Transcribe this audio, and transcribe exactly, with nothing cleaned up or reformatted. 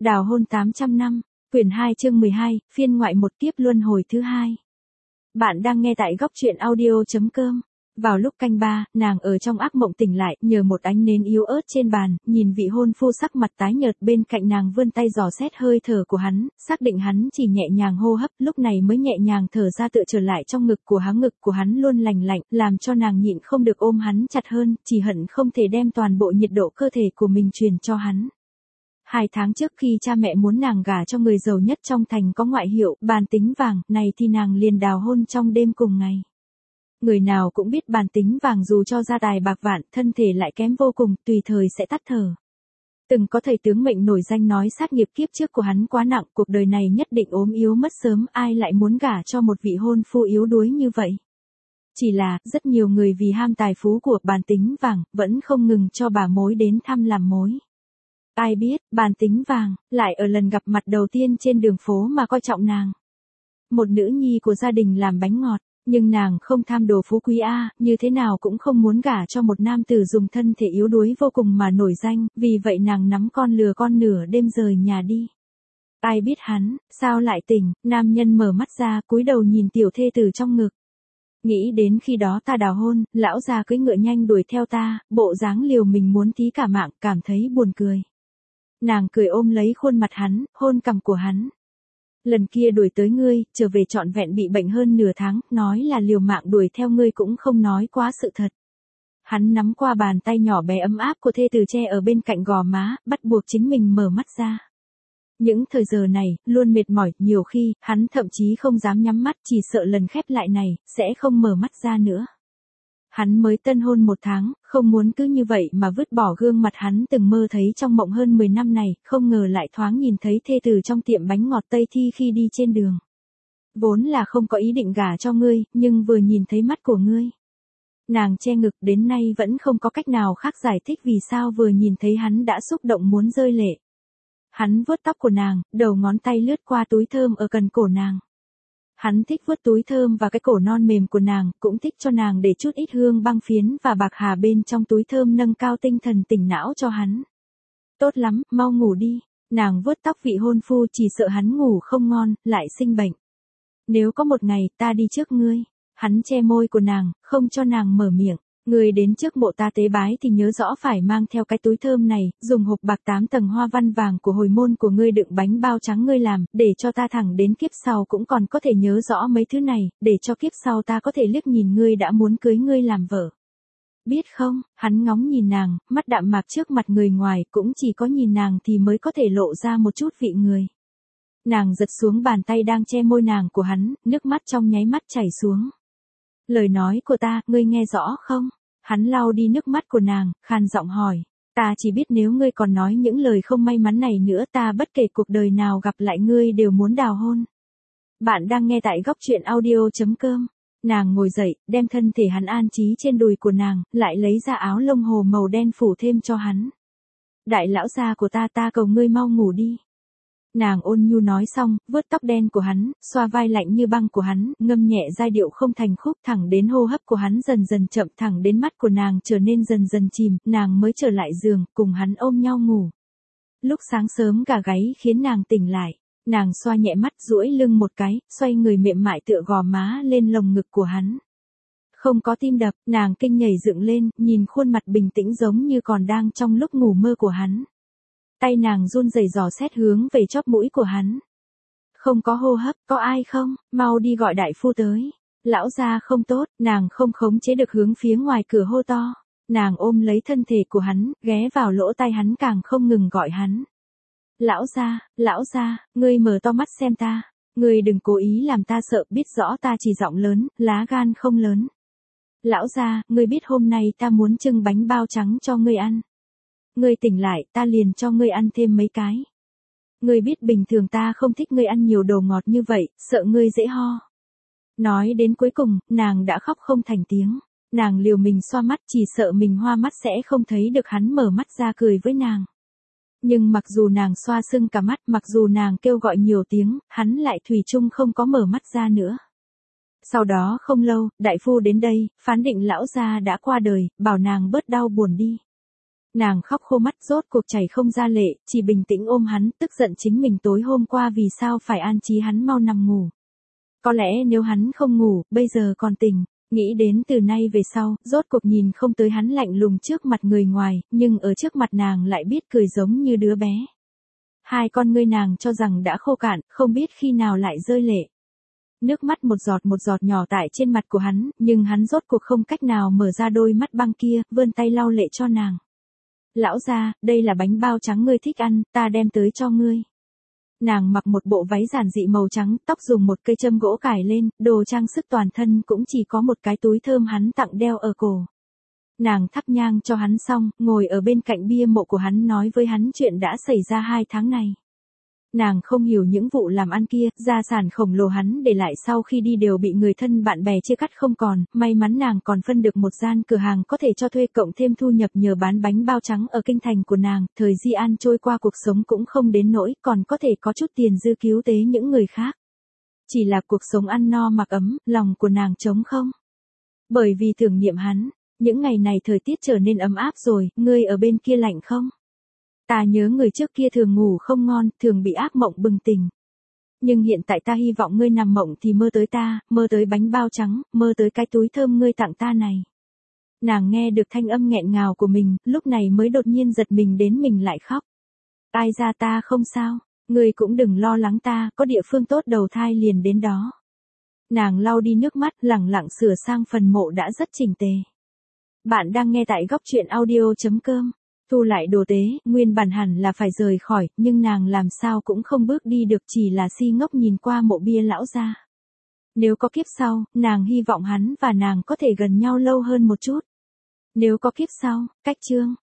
Đào hôn tám trăm năm, quyển hai chương mười hai, phiên ngoại một kiếp luân hồi thứ hai. Bạn đang nghe tại góc truyện audio chấm com. Vào lúc canh ba, nàng ở trong ác mộng tỉnh lại, nhờ một ánh nến yếu ớt trên bàn, nhìn vị hôn phu sắc mặt tái nhợt bên cạnh nàng vươn tay dò xét hơi thở của hắn, xác định hắn chỉ nhẹ nhàng hô hấp, lúc này mới nhẹ nhàng thở ra tựa trở lại trong ngực của hắn. Ngực của hắn luôn lành lạnh, làm cho nàng nhịn không được ôm hắn chặt hơn, chỉ hận không thể đem toàn bộ nhiệt độ cơ thể của mình truyền cho hắn. Hai tháng trước khi cha mẹ muốn nàng gả cho người giàu nhất trong thành có ngoại hiệu bàn tính vàng, này thì nàng liền đào hôn trong đêm cùng ngày. Người nào cũng biết bàn tính vàng dù cho gia tài bạc vạn, thân thể lại kém vô cùng, tùy thời sẽ tắt thở. Từng có thầy tướng mệnh nổi danh nói sát nghiệp kiếp trước của hắn quá nặng, cuộc đời này nhất định ốm yếu mất sớm, ai lại muốn gả cho một vị hôn phu yếu đuối như vậy. Chỉ là, rất nhiều người vì ham tài phú của bàn tính vàng, vẫn không ngừng cho bà mối đến thăm làm mối. Ai biết, bàn tính vàng, lại ở lần gặp mặt đầu tiên trên đường phố mà coi trọng nàng. Một nữ nhi của gia đình làm bánh ngọt, nhưng nàng không tham đồ phú quý a, như thế nào cũng không muốn gả cho một nam tử dùng thân thể yếu đuối vô cùng mà nổi danh, vì vậy nàng nắm con lừa con nửa đêm rời nhà đi. Ai biết hắn, sao lại tỉnh, nam nhân mở mắt ra, cúi đầu nhìn tiểu thê tử trong ngực. Nghĩ đến khi đó ta đào hôn, lão già cưỡi ngựa nhanh đuổi theo ta, bộ dáng liều mình muốn tí cả mạng, cảm thấy buồn cười. Nàng cười ôm lấy khuôn mặt hắn, hôn cằm của hắn. Lần kia đuổi tới ngươi, trở về trọn vẹn bị bệnh hơn nửa tháng, nói là liều mạng đuổi theo ngươi cũng không nói quá sự thật. Hắn nắm qua bàn tay nhỏ bé ấm áp của thê tử che ở bên cạnh gò má, bắt buộc chính mình mở mắt ra. Những thời giờ này, luôn mệt mỏi, nhiều khi, hắn thậm chí không dám nhắm mắt, chỉ sợ lần khép lại này, sẽ không mở mắt ra nữa. Hắn mới tân hôn một tháng, không muốn cứ như vậy mà vứt bỏ gương mặt hắn từng mơ thấy trong mộng hơn mười năm này, không ngờ lại thoáng nhìn thấy thê tử trong tiệm bánh ngọt Tây Thi khi đi trên đường. Vốn là không có ý định gả cho ngươi, nhưng vừa nhìn thấy mắt của ngươi. Nàng che ngực, đến nay vẫn không có cách nào khác giải thích vì sao vừa nhìn thấy hắn đã xúc động muốn rơi lệ. Hắn vuốt tóc của nàng, đầu ngón tay lướt qua túi thơm ở gần cổ nàng. Hắn thích vuốt túi thơm và cái cổ non mềm của nàng, cũng thích cho nàng để chút ít hương băng phiến và bạc hà bên trong túi thơm nâng cao tinh thần tỉnh não cho hắn. Tốt lắm, mau ngủ đi. Nàng vuốt tóc vị hôn phu chỉ sợ hắn ngủ không ngon, lại sinh bệnh. Nếu có một ngày ta đi trước ngươi, hắn che môi của nàng, không cho nàng mở miệng. Ngươi đến trước mộ ta tế bái thì nhớ rõ phải mang theo cái túi thơm này, dùng hộp bạc tám tầng hoa văn vàng của hồi môn của ngươi đựng bánh bao trắng ngươi làm, để cho ta thẳng đến kiếp sau cũng còn có thể nhớ rõ mấy thứ này, để cho kiếp sau ta có thể liếc nhìn ngươi đã muốn cưới ngươi làm vợ. Biết không, hắn ngóng nhìn nàng, mắt đạm mạc trước mặt người ngoài, cũng chỉ có nhìn nàng thì mới có thể lộ ra một chút vị người. Nàng giật xuống bàn tay đang che môi nàng của hắn, nước mắt trong nháy mắt chảy xuống. Lời nói của ta, ngươi nghe rõ không? Hắn lau đi nước mắt của nàng, khàn giọng hỏi. Ta chỉ biết nếu ngươi còn nói những lời không may mắn này nữa ta bất kể cuộc đời nào gặp lại ngươi đều muốn đào hôn. Bạn đang nghe tại góc truyện audio chấm com. Nàng ngồi dậy, đem thân thể hắn an trí trên đùi của nàng, lại lấy ra áo lông hồ màu đen phủ thêm cho hắn. Đại lão gia của ta ta cầu ngươi mau ngủ đi. Nàng ôn nhu nói xong, vớt tóc đen của hắn, xoa vai lạnh như băng của hắn, ngâm nhẹ giai điệu không thành khúc thẳng đến hô hấp của hắn dần dần chậm thẳng đến mắt của nàng trở nên dần dần chìm, nàng mới trở lại giường, cùng hắn ôm nhau ngủ. Lúc sáng sớm gà gáy khiến nàng tỉnh lại, nàng xoa nhẹ mắt duỗi lưng một cái, xoay người mềm mại tựa gò má lên lồng ngực của hắn. Không có tim đập, nàng kinh nhảy dựng lên, nhìn khuôn mặt bình tĩnh giống như còn đang trong lúc ngủ mơ của hắn. Tay nàng run rẩy dò xét hướng về chóp mũi của hắn. Không có hô hấp, có ai không, mau đi gọi đại phu tới. Lão gia không tốt, nàng không khống chế được hướng phía ngoài cửa hô to. Nàng ôm lấy thân thể của hắn, ghé vào lỗ tai hắn càng không ngừng gọi hắn. Lão gia, lão gia, ngươi mở to mắt xem ta. Ngươi đừng cố ý làm ta sợ, biết rõ ta chỉ giọng lớn, lá gan không lớn. Lão gia, ngươi biết hôm nay ta muốn trưng bánh bao trắng cho ngươi ăn. Ngươi tỉnh lại, ta liền cho ngươi ăn thêm mấy cái. Ngươi biết bình thường ta không thích ngươi ăn nhiều đồ ngọt như vậy, sợ ngươi dễ ho. Nói đến cuối cùng, nàng đã khóc không thành tiếng. Nàng liều mình xoa mắt chỉ sợ mình hoa mắt sẽ không thấy được hắn mở mắt ra cười với nàng. Nhưng mặc dù nàng xoa sưng cả mắt, mặc dù nàng kêu gọi nhiều tiếng, hắn lại thủy chung không có mở mắt ra nữa. Sau đó không lâu, đại phu đến đây, phán định lão gia đã qua đời, bảo nàng bớt đau buồn đi. Nàng khóc khô mắt, rốt cuộc chảy không ra lệ, chỉ bình tĩnh ôm hắn, tức giận chính mình tối hôm qua vì sao phải an trí hắn mau nằm ngủ. Có lẽ nếu hắn không ngủ, bây giờ còn tỉnh, nghĩ đến từ nay về sau, rốt cuộc nhìn không tới hắn lạnh lùng trước mặt người ngoài, nhưng ở trước mặt nàng lại biết cười giống như đứa bé. Hai con ngươi nàng cho rằng đã khô cạn, không biết khi nào lại rơi lệ. Nước mắt một giọt một giọt nhỏ tại trên mặt của hắn, nhưng hắn rốt cuộc không cách nào mở ra đôi mắt băng kia, vươn tay lau lệ cho nàng. Lão gia, đây là bánh bao trắng ngươi thích ăn, ta đem tới cho ngươi. Nàng mặc một bộ váy giản dị màu trắng, tóc dùng một cây châm gỗ cài lên, đồ trang sức toàn thân cũng chỉ có một cái túi thơm hắn tặng đeo ở cổ. Nàng thắp nhang cho hắn xong, ngồi ở bên cạnh bia mộ của hắn nói với hắn chuyện đã xảy ra hai tháng này. Nàng không hiểu những vụ làm ăn kia, gia sản khổng lồ hắn để lại sau khi đi đều bị người thân bạn bè chia cắt không còn, may mắn nàng còn phân được một gian cửa hàng có thể cho thuê cộng thêm thu nhập nhờ bán bánh bao trắng ở kinh thành của nàng, thời Di An trôi qua cuộc sống cũng không đến nỗi, còn có thể có chút tiền dư cứu tế những người khác. Chỉ là cuộc sống ăn no mặc ấm, lòng của nàng trống không. Bởi vì tưởng niệm hắn, những ngày này thời tiết trở nên ấm áp rồi, ngươi ở bên kia lạnh không? Ta nhớ người trước kia thường ngủ không ngon, thường bị ác mộng bừng tỉnh. Nhưng hiện tại ta hy vọng ngươi nằm mộng thì mơ tới ta, mơ tới bánh bao trắng, mơ tới cái túi thơm ngươi tặng ta này. Nàng nghe được thanh âm nghẹn ngào của mình, lúc này mới đột nhiên giật mình đến mình lại khóc. Ai ra ta không sao, ngươi cũng đừng lo lắng ta, có địa phương tốt đầu thai liền đến đó. Nàng lau đi nước mắt, lẳng lặng sửa sang phần mộ đã rất chỉnh tề. Bạn đang nghe tại góc truyện audio chấm com. Thu lại đồ tế, nguyên bản hẳn là phải rời khỏi, nhưng nàng làm sao cũng không bước đi được, chỉ là si ngốc nhìn qua mộ bia lão gia. Nếu có kiếp sau, nàng hy vọng hắn và nàng có thể gần nhau lâu hơn một chút. Nếu có kiếp sau, cách chương.